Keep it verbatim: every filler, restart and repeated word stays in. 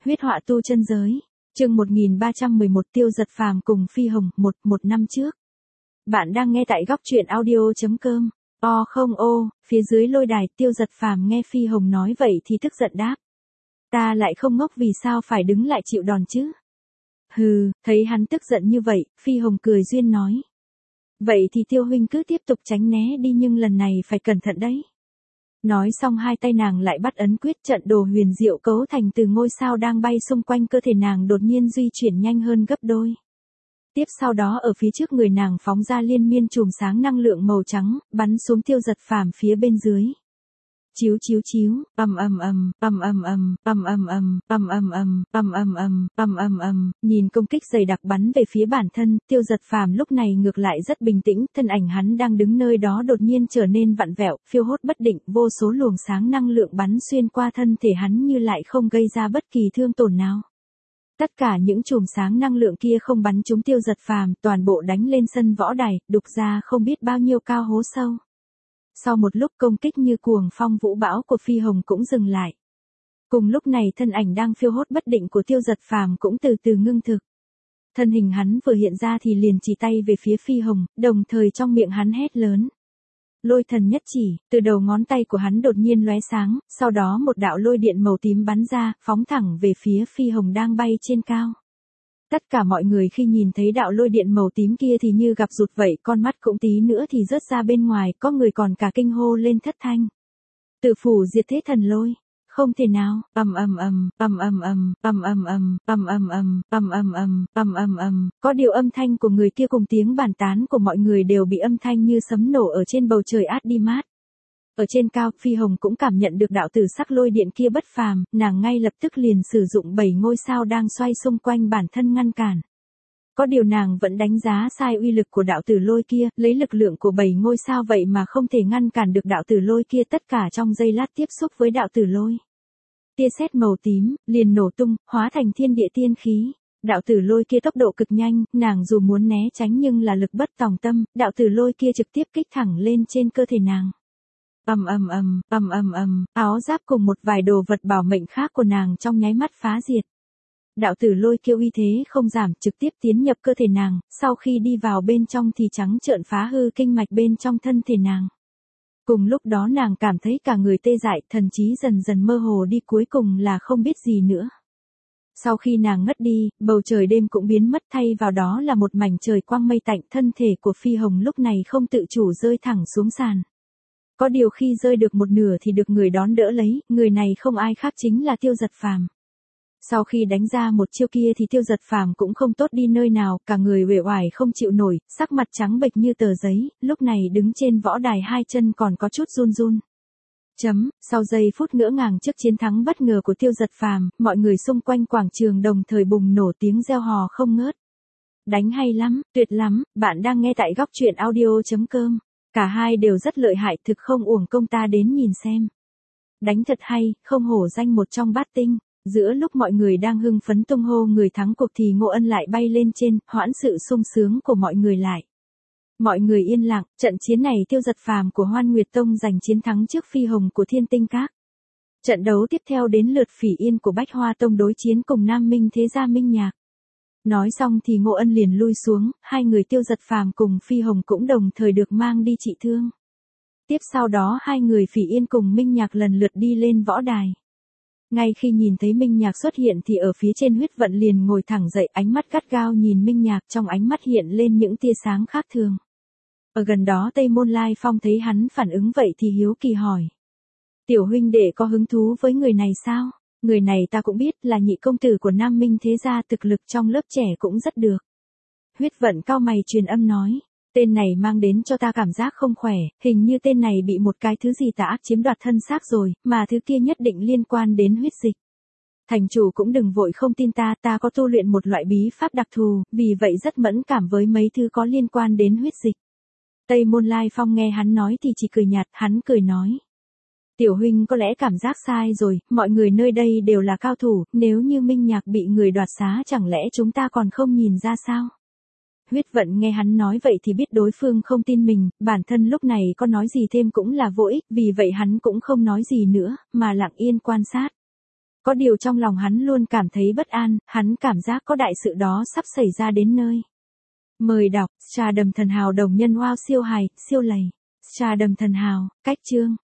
Huyết họa tu chân giới. Chương một nghìn ba trăm mười một Tiêu Giật Phàm cùng Phi Hồng, một, một năm trước. Bạn đang nghe tại góc truyện audio chấm com. O không ô, phía dưới lôi đài, Tiêu Giật Phàm nghe Phi Hồng nói vậy thì tức giận đáp. Ta lại không ngốc vì sao phải đứng lại chịu đòn chứ? Hừ, thấy hắn tức giận như vậy, Phi Hồng cười duyên nói. Vậy thì Tiêu huynh cứ tiếp tục tránh né đi nhưng lần này phải cẩn thận đấy. Nói xong hai tay nàng lại bắt ấn quyết, trận đồ huyền diệu cấu thành từ ngôi sao đang bay xung quanh cơ thể nàng đột nhiên di chuyển nhanh hơn gấp đôi. Tiếp sau đó ở phía trước người nàng phóng ra liên miên chùm sáng năng lượng màu trắng, bắn xuống Tiêu Giật Phàm phía bên dưới. Chiếu chiếu chiếu, ầm ầm ầm, ầm ầm ầm, ầm ầm ầm, ầm ầm ầm, ầm ầm ầm, ầm ầm ầm, nhìn công kích dày đặc bắn về phía bản thân, Tiêu Giật Phàm lúc này ngược lại rất bình tĩnh, thân ảnh hắn đang đứng nơi đó đột nhiên trở nên vặn vẹo, phiêu hốt bất định, vô số luồng sáng năng lượng bắn xuyên qua thân thể hắn như lại không gây ra bất kỳ thương tổn nào. Tất cả những chùm sáng năng lượng kia không bắn trúng Tiêu Giật Phàm, toàn bộ đánh lên sân võ đài, đục ra không biết bao nhiêu cao hố sâu. Sau một lúc công kích như cuồng phong vũ bão của Phi Hồng cũng dừng lại. Cùng lúc này thân ảnh đang phiêu hốt bất định của Tiêu Giật Phàm cũng từ từ ngưng thực. Thân hình hắn vừa hiện ra thì liền chỉ tay về phía Phi Hồng, đồng thời trong miệng hắn hét lớn. Lôi thần nhất chỉ, từ đầu ngón tay của hắn đột nhiên lóe sáng, sau đó một đạo lôi điện màu tím bắn ra, phóng thẳng về phía Phi Hồng đang bay trên cao. Tất cả mọi người khi nhìn thấy đạo lôi điện màu tím kia thì như gặp rụt vậy, con mắt cũng tí nữa thì rớt ra bên ngoài, có người còn cả kinh hô lên thất thanh. Tử phủ diệt thế thần lôi, không thể nào, ầm ầm ầm, ầm ầm ầm, ầm ầm ầm, ầm ầm ầm, ầm ầm ầm, ầm ầm ầm, có điều âm thanh của người kia cùng tiếng bàn tán của mọi người đều bị âm thanh như sấm nổ ở trên bầu trời át đi mát. Ở trên cao, Phi Hồng cũng cảm nhận được đạo tử sắc lôi điện kia bất phàm, nàng ngay lập tức liền sử dụng bảy ngôi sao đang xoay xung quanh bản thân ngăn cản. Có điều nàng vẫn đánh giá sai uy lực của đạo tử lôi kia, lấy lực lượng của bảy ngôi sao vậy mà không thể ngăn cản được đạo tử lôi kia, tất cả trong giây lát tiếp xúc với đạo tử lôi. Tia sét màu tím, liền nổ tung, hóa thành thiên địa tiên khí. Đạo tử lôi kia tốc độ cực nhanh, nàng dù muốn né tránh nhưng là lực bất tòng tâm, đạo tử lôi kia trực tiếp kích thẳng lên trên cơ thể nàng. Ầm ầm ầm, ầm ầm ầm, áo giáp cùng một vài đồ vật bảo mệnh khác của nàng trong nháy mắt phá diệt. Đạo tử lôi kia uy thế không giảm, trực tiếp tiến nhập cơ thể nàng, sau khi đi vào bên trong thì trắng trợn phá hư kinh mạch bên trong thân thể nàng. Cùng lúc đó nàng cảm thấy cả người tê dại, thần trí dần dần mơ hồ đi, cuối cùng là không biết gì nữa. Sau khi nàng ngất đi, bầu trời đêm cũng biến mất, thay vào đó là một mảnh trời quang mây tạnh, thân thể của Phi Hồng lúc này không tự chủ rơi thẳng xuống sàn. Có điều khi rơi được một nửa thì được người đón đỡ lấy, người này không ai khác chính là Tiêu Giật Phàm. Sau khi đánh ra một chiêu kia thì Tiêu Giật Phàm cũng không tốt đi nơi nào, cả người uể oải không chịu nổi, sắc mặt trắng bệch như tờ giấy, lúc này đứng trên võ đài hai chân còn có chút run run. Chấm, sau giây phút ngỡ ngàng trước chiến thắng bất ngờ của Tiêu Giật Phàm, mọi người xung quanh quảng trường đồng thời bùng nổ tiếng reo hò không ngớt. Đánh hay lắm, tuyệt lắm, bạn đang nghe tại góc truyện audio chấm com. Cả hai đều rất lợi hại, thực không uổng công ta đến nhìn xem. Đánh thật hay, không hổ danh một trong bát tinh. Giữa lúc mọi người đang hưng phấn tung hô người thắng cuộc thì Ngô Ân lại bay lên trên, hoãn sự sung sướng của mọi người lại. Mọi người yên lặng, trận chiến này Tiêu Giật Phàm của Hoan Nguyệt Tông giành chiến thắng trước Phi Hồng của Thiên Tinh Các. Trận đấu tiếp theo đến lượt Phỉ Yên của Bách Hoa Tông đối chiến cùng Nam Minh Thế Gia Minh Nhạc. Nói xong thì Ngô Ân liền lui xuống, hai người Tiêu Giật Phàm cùng Phi Hồng cũng đồng thời được mang đi trị thương. Tiếp sau đó hai người Phỉ Yên cùng Minh Nhạc lần lượt đi lên võ đài. Ngay khi nhìn thấy Minh Nhạc xuất hiện thì ở phía trên Huyết Vận liền ngồi thẳng dậy, ánh mắt gắt gao nhìn Minh Nhạc, trong ánh mắt hiện lên những tia sáng khác thường. Ở gần đó Tây Môn Lai Phong thấy hắn phản ứng vậy thì hiếu kỳ hỏi. Tiểu huynh đệ có hứng thú với người này sao? Người này ta cũng biết là nhị công tử của Nam Minh Thế Gia, thực lực trong lớp trẻ cũng rất được. Huyết Vận cau mày truyền âm nói. Tên này mang đến cho ta cảm giác không khỏe, hình như tên này bị một cái thứ gì tà ác chiếm đoạt thân xác rồi, mà thứ kia nhất định liên quan đến huyết dịch. Thành chủ cũng đừng vội không tin ta, ta có tu luyện một loại bí pháp đặc thù, vì vậy rất mẫn cảm với mấy thứ có liên quan đến huyết dịch. Tây Môn Lai Phong nghe hắn nói thì chỉ cười nhạt, hắn cười nói. Tiểu huynh có lẽ cảm giác sai rồi, mọi người nơi đây đều là cao thủ, nếu như Minh Nhạc bị người đoạt xá chẳng lẽ chúng ta còn không nhìn ra sao? Huyết Vận nghe hắn nói vậy thì biết đối phương không tin mình, bản thân lúc này có nói gì thêm cũng là vô ích, vì vậy hắn cũng không nói gì nữa, mà lặng yên quan sát. Có điều trong lòng hắn luôn cảm thấy bất an, hắn cảm giác có đại sự đó sắp xảy ra đến nơi. Mời đọc, Stardom thần hào đồng nhân wow siêu hài, siêu lầy. Stardom thần hào, cách chương.